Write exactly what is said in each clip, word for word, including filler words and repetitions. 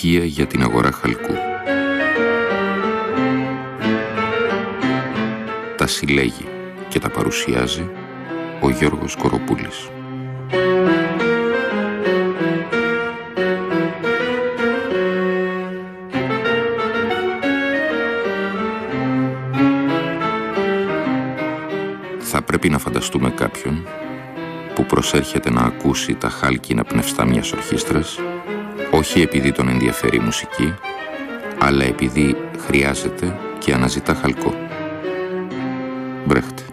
στοιχεία για την αγορά χαλκού. Τα συλλέγει και τα παρουσιάζει ο Γιώργος Κοροπούλης. Θα πρέπει να φανταστούμε κάποιον που προσέρχεται να ακούσει τα χάλκινα πνευστά μιας ορχήστρας, όχι επειδή τον ενδιαφέρει η μουσική, αλλά επειδή χρειάζεται και αναζητά χαλκό. Μπρέχτε.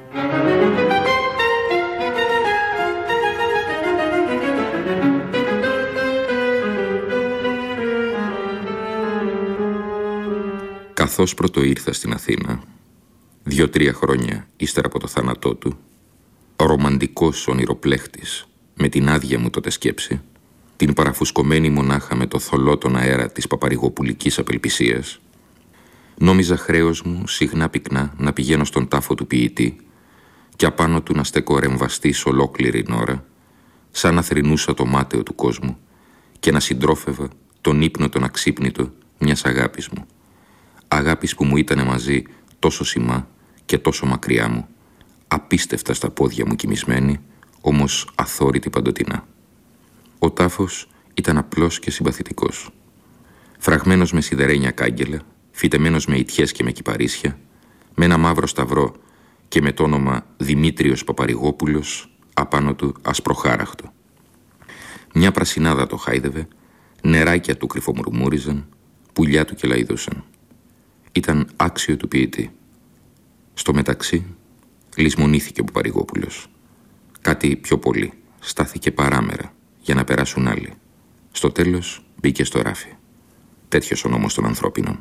Καθώς πρώτο ήρθα στην Αθήνα, δύο-τρία χρόνια ύστερα από το θάνατό του, ρομαντικός ονειροπλέχτης με την άδεια μου τότε σκέψη, την παραφουσκωμένη μονάχα με το θολό τον αέρα της παπαρηγοπουλικής απελπισίας, νόμιζα χρέος μου συχνά πυκνά να πηγαίνω στον τάφο του ποιητή και απάνω του να στέκω ρεμβαστής ολόκληρη ώρα, σαν να θρηνούσα το μάταιο του κόσμου και να συντρόφευα τον ύπνο τον αξύπνητο μιας αγάπης μου. Αγάπης που μου ήτανε μαζί τόσο σημά και τόσο μακριά μου, απίστευτα στα πόδια μου κοιμισμένη, όμως αθόρυτη παντοτινά. Ο τάφος ήταν απλός και συμπαθητικός. Φραγμένος με σιδερένια κάγκελα, φυτεμένος με ιτιές και με κυπαρίσια, με ένα μαύρο σταυρό και με το όνομα Δημήτριος Παπαρηγόπουλος απάνω του ασπροχάραχτο. Μια πρασινάδα το χάιδευε, νεράκια του κρυφομουρμούριζαν, πουλιά του κελαϊδούσαν. Ήταν άξιο του ποιητή. Στο μεταξύ λησμονήθηκε ο Παπαρηγόπουλος. Κάτι πιο πολύ, στάθηκε παράμερα για να περάσουν άλλοι. Στο τέλος μπήκε στο ράφι. Τέτοιος ο νόμος των ανθρώπινων.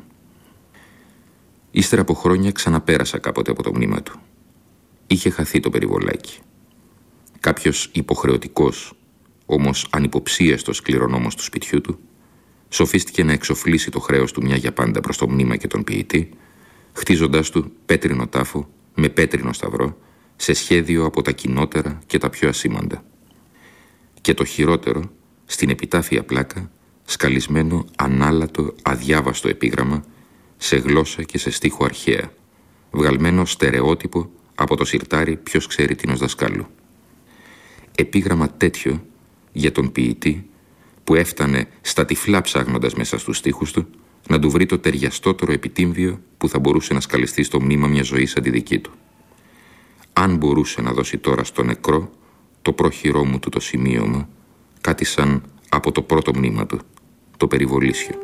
Ύστερα από χρόνια ξαναπέρασα κάποτε από το μνήμα του. Είχε χαθεί το περιβολάκι. Κάποιος υποχρεωτικός, όμως ανυποψίαστος κληρονόμος του σπιτιού του, σοφίστηκε να εξοφλήσει το χρέος του μια για πάντα προς το μνήμα και τον ποιητή, χτίζοντάς του πέτρινο τάφο με πέτρινο σταυρό, σε σχέδιο από τα κοινότερα και τα πιο ασήμαντα. Και το χειρότερο, στην επιτάφια πλάκα, σκαλισμένο ανάλατο αδιάβαστο επίγραμμα, σε γλώσσα και σε στίχο αρχαία, βγαλμένο στερεότυπο από το σιρτάρι ποιος ξέρει τίνος δασκάλου. Επίγραμμα τέτοιο για τον ποιητή που έφτανε στα τυφλά ψάχνοντας μέσα στους στίχους του να του βρει το ταιριαστότερο επιτύμβιο που θα μπορούσε να σκαλιστεί στο μνήμα μια ζωή σαν τη δική του. Αν μπορούσε να δώσει τώρα στο νεκρό το πρόχειρό μου του το σημείωμα, κάτι σαν από το πρώτο μνήμα του, το περιβολίσιο.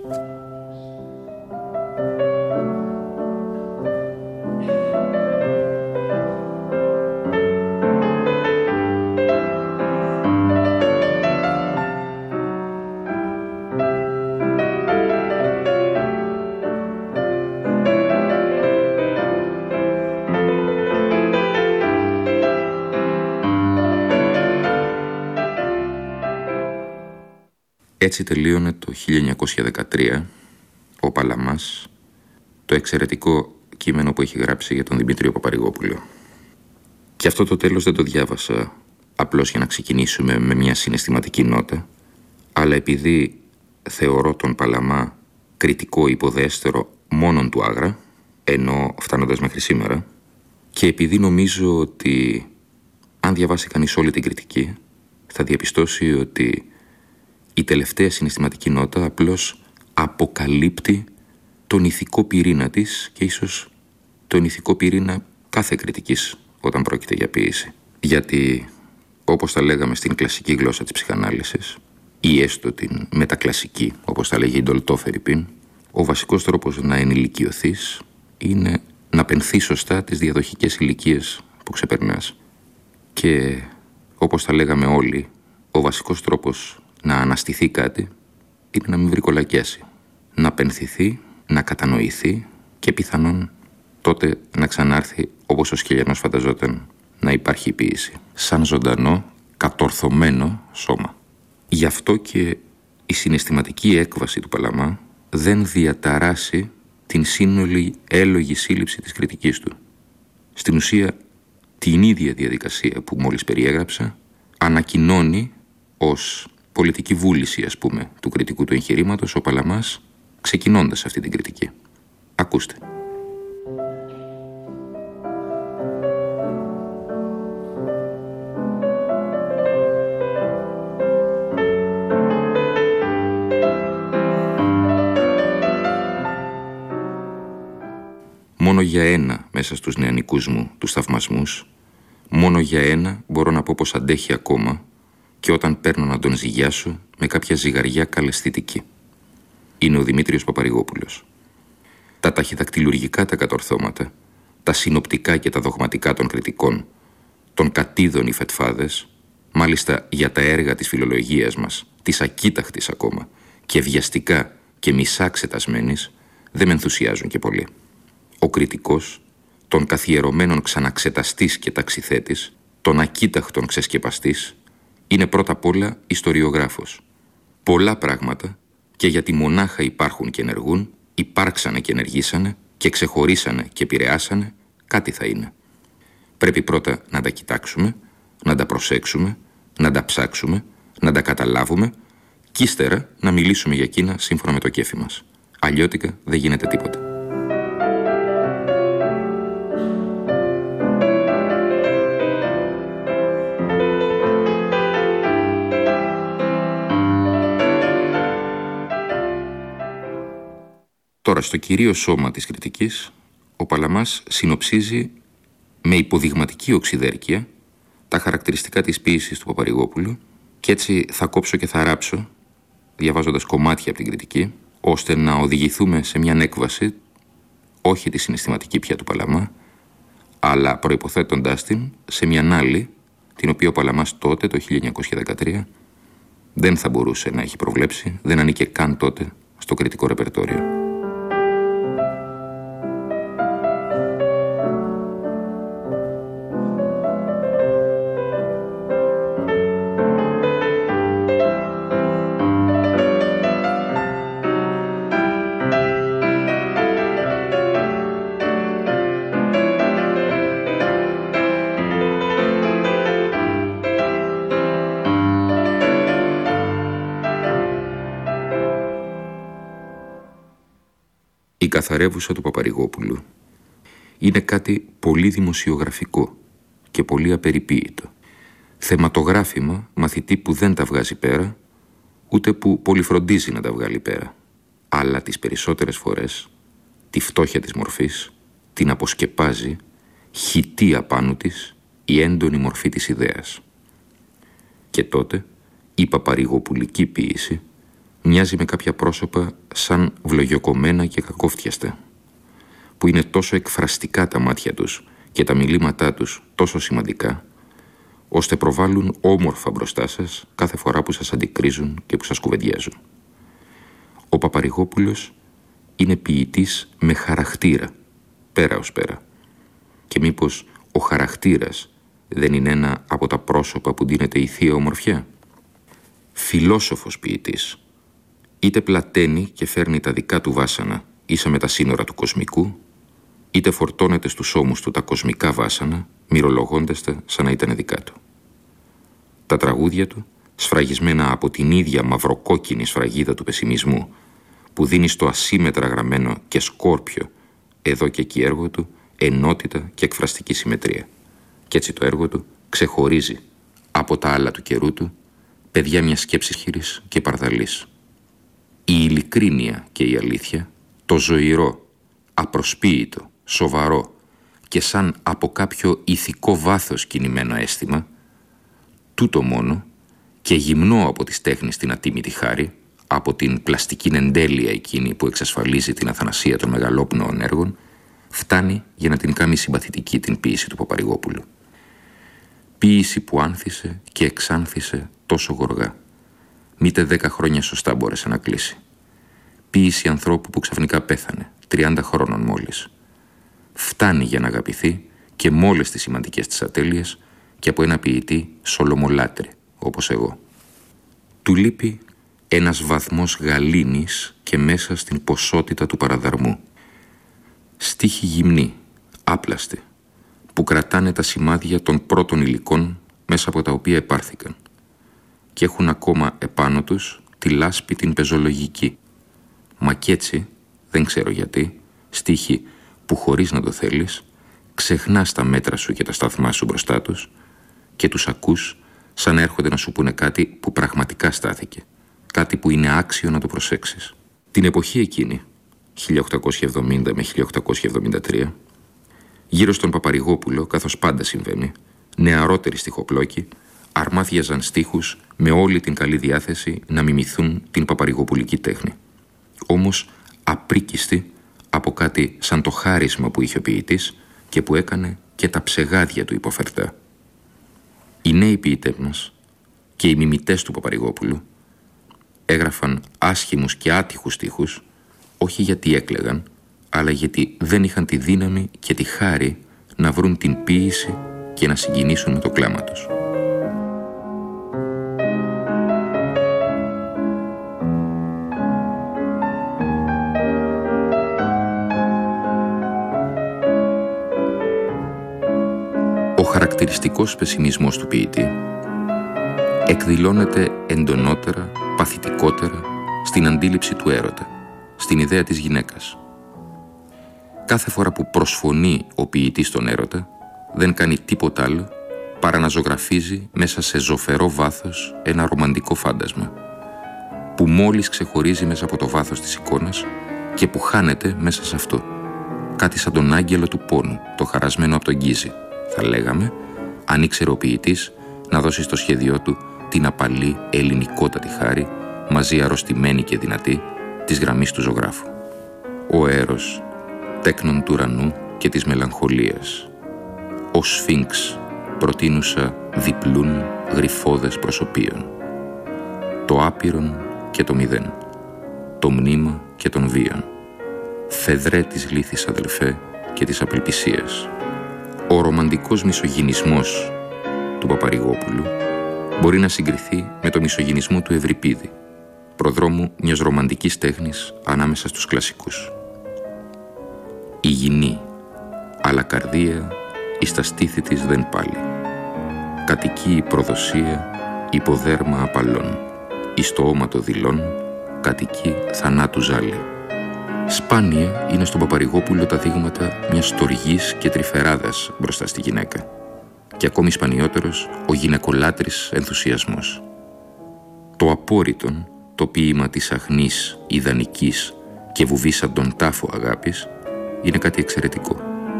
Έτσι τελείωνε το χίλια εννιακόσια δεκατρία ο Παλαμάς, το εξαιρετικό κείμενο που έχει γράψει για τον Δημήτριο Παπαρηγόπουλο. Και αυτό το τέλος δεν το διάβασα απλώς για να ξεκινήσουμε με μια συναισθηματική νότα, αλλά επειδή θεωρώ τον Παλαμά κριτικό υποδέστερο μόνον του Άγρα, ενώ φτάνοντας μέχρι σήμερα, και επειδή νομίζω ότι αν διαβάσει κανείς όλη την κριτική θα διαπιστώσει ότι η τελευταία συναισθηματική νότα απλώς αποκαλύπτει τον ηθικό πυρήνα της και ίσως τον ηθικό πυρήνα κάθε κριτικής όταν πρόκειται για ποίηση. Γιατί, όπως τα λέγαμε στην κλασική γλώσσα της ψυχανάλυσης, ή έστω την μετακλασική, όπως τα λέγει η Ντολτό Φερρυπίν, ο βασικός τρόπος να ενηλικιωθείς είναι να πενθείς σωστά τις διαδοχικές ηλικίες που ξεπερνάς. Και, όπως τα λέγαμε όλοι, ο βασικός τρόπος να αναστηθεί κάτι είναι να μην βρικολακιάσει. Να πενθηθεί, να κατανοηθεί και πιθανόν τότε να ξανάρθει όπως ο Σκελιανός φανταζόταν να υπάρχει η ποίηση. Σαν ζωντανό, κατορθωμένο σώμα. Γι' αυτό και η συναισθηματική έκβαση του Παλαμά δεν διαταράσει την σύνολη έλογη σύλληψη της κριτικής του. Στην ουσία, την ίδια διαδικασία που μόλις περιέγραψα ανακοινώνει ως πολιτική βούληση, ας πούμε, του κριτικού του εγχειρήματος, ο Παλαμάς, ξεκινώντας αυτή την κριτική. Ακούστε. Μόνο για ένα μέσα στους νεανικούς μου τους θαυμασμούς, μόνο για ένα μπορώ να πω πως αντέχει ακόμα και όταν παίρνω να τον ζυγιάσω με κάποια ζυγαριά καλαισθητική. Είναι ο Δημήτριος Παπαρηγόπουλος. Τα ταχυδακτηλουργικά τα κατορθώματα, τα συνοπτικά και τα δογματικά των κριτικών, των κατίδων οι φετφάδες, μάλιστα για τα έργα της φιλολογίας μας, της ακοίταχτης ακόμα, και βιαστικά και μισά ξετασμένης, δεν με ενθουσιάζουν και πολύ. Ο κριτικός, των καθιερωμένων ξαναξεταστής και ταξιθέτης, των ακοίταχτων ξεσκεπαστής, είναι πρώτα απ' όλα ιστοριογράφος. Πολλά πράγματα, και γιατί μονάχα υπάρχουν και ενεργούν, υπάρξανε και ενεργήσανε και ξεχωρίσανε και επηρεάσανε, κάτι θα είναι. Πρέπει πρώτα να τα κοιτάξουμε, να τα προσέξουμε, να τα ψάξουμε, να τα καταλάβουμε και ύστερα να μιλήσουμε για εκείνα σύμφωνα με το κέφι μας. Αλλιώτικα δεν γίνεται τίποτα. Τώρα, στο κυρίω σώμα της κριτικής, ο Παλαμάς συνοψίζει με υποδειγματική οξυδέρκεια τα χαρακτηριστικά της ποίησης του Παπαρηγόπουλου και έτσι θα κόψω και θα ράψω, διαβάζοντας κομμάτια από την κριτική, ώστε να οδηγηθούμε σε μια έκβαση, όχι τη συναισθηματική πια του Παλαμά, αλλά προϋποθέτοντάς την σε μια άλλη, την οποία ο Παλαμάς τότε, το χίλια εννιακόσια δεκατρία, δεν θα μπορούσε να έχει προβλέψει, δεν ανήκε καν τότε στο κριτικό ρεπερτόριο. Η καθαρεύουσα του Παπαρηγόπουλου είναι κάτι πολύ δημοσιογραφικό και πολύ απεριποίητο. Θεματογράφημα μαθητή που δεν τα βγάζει πέρα, ούτε που πολυφροντίζει να τα βγάλει πέρα, αλλά τις περισσότερες φορές τη φτώχεια της μορφής την αποσκεπάζει, χυτεί απάνω της η έντονη μορφή της ιδέας. Και τότε η παπαρηγοπουλική ποίηση μοιάζει με κάποια πρόσωπα σαν βλογιοκομμένα και κακόφτιαστα, που είναι τόσο εκφραστικά τα μάτια τους και τα μιλήματά τους τόσο σημαντικά, ώστε προβάλλουν όμορφα μπροστά σας κάθε φορά που σας αντικρίζουν και που σας κουβεντιάζουν. Ο Παπαρηγόπουλος είναι ποιητής με χαρακτήρα, πέρα ως πέρα. Και μήπως ο χαρακτήρας δεν είναι ένα από τα πρόσωπα που ντύνεται η θεία ομορφιά? Φιλόσοφος ποιητής, είτε πλαταίνει και φέρνει τα δικά του βάσανα ίσα με τα σύνορα του κοσμικού, είτε φορτώνεται στους ώμους του τα κοσμικά βάσανα, μυρολογώντας τα σαν να ήταν δικά του. Τα τραγούδια του, σφραγισμένα από την ίδια μαυροκόκκινη σφραγίδα του πεσημισμού, που δίνει στο ασύμετρα γραμμένο και σκόρπιο εδώ και εκεί έργο του ενότητα και εκφραστική συμμετρία. Κι έτσι το έργο του ξεχωρίζει από τα άλλα του καιρού του παιδιά μιας σκέψης χειρής και παρδαλής. Η ειλικρίνεια και η αλήθεια, το ζωηρό, απροσποίητο, σοβαρό και σαν από κάποιο ηθικό βάθος κινημένο αίσθημα, τούτο μόνο και γυμνό από τις τέχνης την ατίμητη χάρη, από την πλαστική εντέλεια εκείνη που εξασφαλίζει την αθανασία των μεγαλόπνοων έργων, φτάνει για να την κάνει συμπαθητική την ποίηση του Παπαρηγόπουλου. Ποίηση που άνθησε και εξάνθησε τόσο γοργά. Μήτε δέκα χρόνια σωστά μπόρεσε να κλείσει. Ποίηση ανθρώπου που ξαφνικά πέθανε, τριάντα χρόνων μόλις. Φτάνει για να αγαπηθεί και με όλες τις σημαντικές της ατέλειες και από ένα ποιητή σολομολάτρη, όπως εγώ. Του λείπει ένας βαθμός γαλήνης και μέσα στην ποσότητα του παραδαρμού. Στίχοι γυμνοί, άπλαστοι, που κρατάνε τα σημάδια των πρώτων υλικών μέσα από τα οποία επάρθηκαν. και έχουν ακόμα επάνω τους τη λάσπη την πεζολογική. Μα κι έτσι, δεν ξέρω γιατί, στίχοι που χωρίς να το θέλεις, ξεχνάς τα μέτρα σου και τα σταθμά σου μπροστά τους και τους ακούς σαν έρχονται να σου πούνε κάτι που πραγματικά στάθηκε, κάτι που είναι άξιο να το προσέξεις. Την εποχή εκείνη, χίλια οκτακόσια εβδομήντα με χίλια οκτακόσια εβδομήντα τρία, γύρω στον Παπαρηγόπουλο, καθώς πάντα συμβαίνει, νεαρότεροι στιχοπλόκοι αρμάθιαζαν στίχους με όλη την καλή διάθεση να μιμηθούν την παπαρηγοπουλική τέχνη. Όμως απρίκιστοι από κάτι σαν το χάρισμα που είχε ο ποιητής και που έκανε και τα ψεγάδια του υποφερτά. Οι νέοι ποιητές μας και οι μιμητές του Παπαρηγόπουλου έγραφαν άσχημους και άτυχους στίχους, όχι γιατί έκλαιγαν, αλλά γιατί δεν είχαν τη δύναμη και τη χάρη να βρουν την ποίηση και να συγκινήσουν με το κλάμα τους. Ο χαρακτηριστικός πεσημισμός του ποιητή εκδηλώνεται εντονότερα, παθητικότερα στην αντίληψη του έρωτα, στην ιδέα της γυναίκας. Κάθε φορά που προσφωνεί ο ποιητής τον έρωτα, δεν κάνει τίποτα άλλο παρά να ζωγραφίζει μέσα σε ζωφερό βάθος ένα ρομαντικό φάντασμα, που μόλις ξεχωρίζει μέσα από το βάθος της εικόνας και που χάνεται μέσα σε αυτό. Κάτι σαν τον άγγελο του πόνου, το χαρασμένο από τον Γκίζη, θα λέγαμε, αν ήξερε ο ποιητής να δώσει στο σχέδιό του την απαλή ελληνικότατη χάρη, μαζί αρρωστημένη και δυνατή, της γραμμής του ζωγράφου. Ο αέρος, τέκνον του ουρανού και της μελαγχολίας. Ο Σφίνξ, προτείνουσα διπλούν γρυφώδες προσωπίων. Το άπειρον και το μηδέν. Το μνήμα και τον βίον. Φεδρέ της λύθης αδελφέ και της απελπισίας. Ο ρομαντικός μισογυνισμός του Παπαρηγόπουλου μπορεί να συγκριθεί με το μισογυνισμό του Ευρυπίδη, προδρόμου μιας ρομαντικής τέχνης ανάμεσα στους κλασικούς. Υγιεινή, αλλά καρδία εις τα στήθη της δεν πάλι. Κατοικεί η προδοσία υποδέρμα απαλών, εις το όματο δειλών κατοικεί θανάτου ζάλη. Σπάνια είναι στον Παπαρηγόπουλο τα δείγματα μιας στοργής και τρυφεράδας μπροστά στη γυναίκα, και ακόμη σπανιότερος ο γυναικολάτρης ενθουσιασμός. Το απόρριτον, το ποίημα της αχνής, ιδανικής και βουβήσαν τον τάφο αγάπης είναι κάτι εξαιρετικό.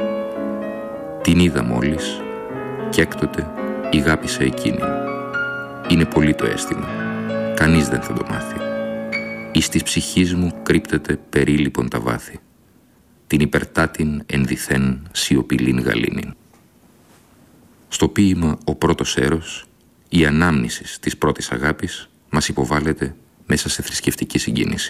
Την είδα μόλις και έκτοτε ηγάπησα εκείνη. Είναι πολύ το αίσθημα, κανείς δεν θα το μάθει. Εις της ψυχής μου κρύπτεται περίλυπον τα βάθη, την υπερτάτην ενδιθέν σιωπηλήν γαλήνην. Στο ποίημα «Ο πρώτος έρος», η ανάμνηση της πρώτης αγάπης μας υποβάλλεται μέσα σε θρησκευτική συγκίνηση.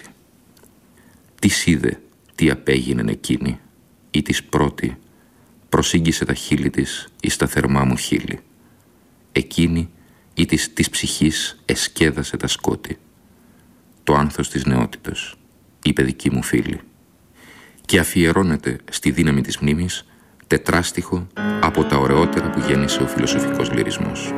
Τι είδε, τι απέγινεν εκείνη, ή της πρώτη προσήγγισε τα χείλη της εις τα θερμά μου χείλη. Εκείνη ή της, της ψυχής εσκέδασε τα σκότη. Το άνθος της νεότητος, η παιδική μου φίλη. Και αφιερώνεται στη δύναμη της μνήμης τετράστιχο από τα ωραιότερα που γέννησε ο φιλοσοφικός λυρισμός.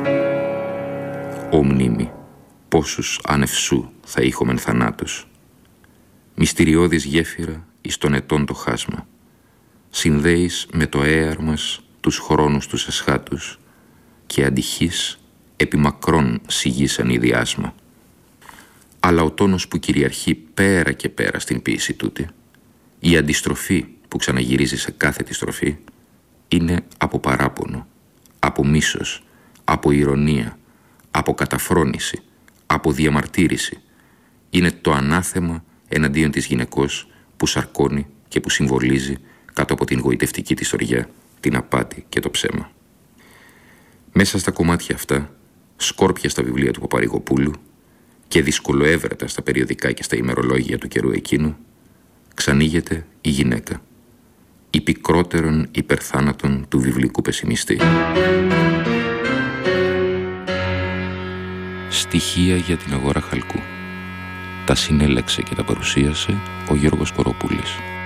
Ω μνήμη, πόσους ανευσού θα είχομεν θανάτους. Μυστηριώδης γέφυρα εις των ετών το χάσμα. Συνδέεις με το έαρ μας τους χρόνους τους εσχάτους και αντυχείς επί μακρόν σιγήσαν η διάσμα. Αλλά ο τόνος που κυριαρχεί πέρα και πέρα στην ποίηση τούτη, η αντιστροφή που ξαναγυρίζει σε κάθε τη στροφή, είναι από παράπονο, από μίσος, από ηρωνία, από καταφρόνηση, από διαμαρτύρηση. Είναι το ανάθεμα εναντίον της γυναικός που σαρκώνει και που συμβολίζει κάτω από την γοητευτική της οριά, την απάτη και το ψέμα. Μέσα στα κομμάτια αυτά, σκόρπια στα βιβλία του Παπαρηγοπούλου και δυσκολοέβρετα στα περιοδικά και στα ημερολόγια του καιρού εκείνου, ξανήγεται η γυναίκα, η πικρότερον υπερθάνατον του βιβλικού πεσημιστή. Στοιχεία για την αγορά χαλκού. Τα συνέλεξε και τα παρουσίασε ο Γιώργος Κοροπούλης.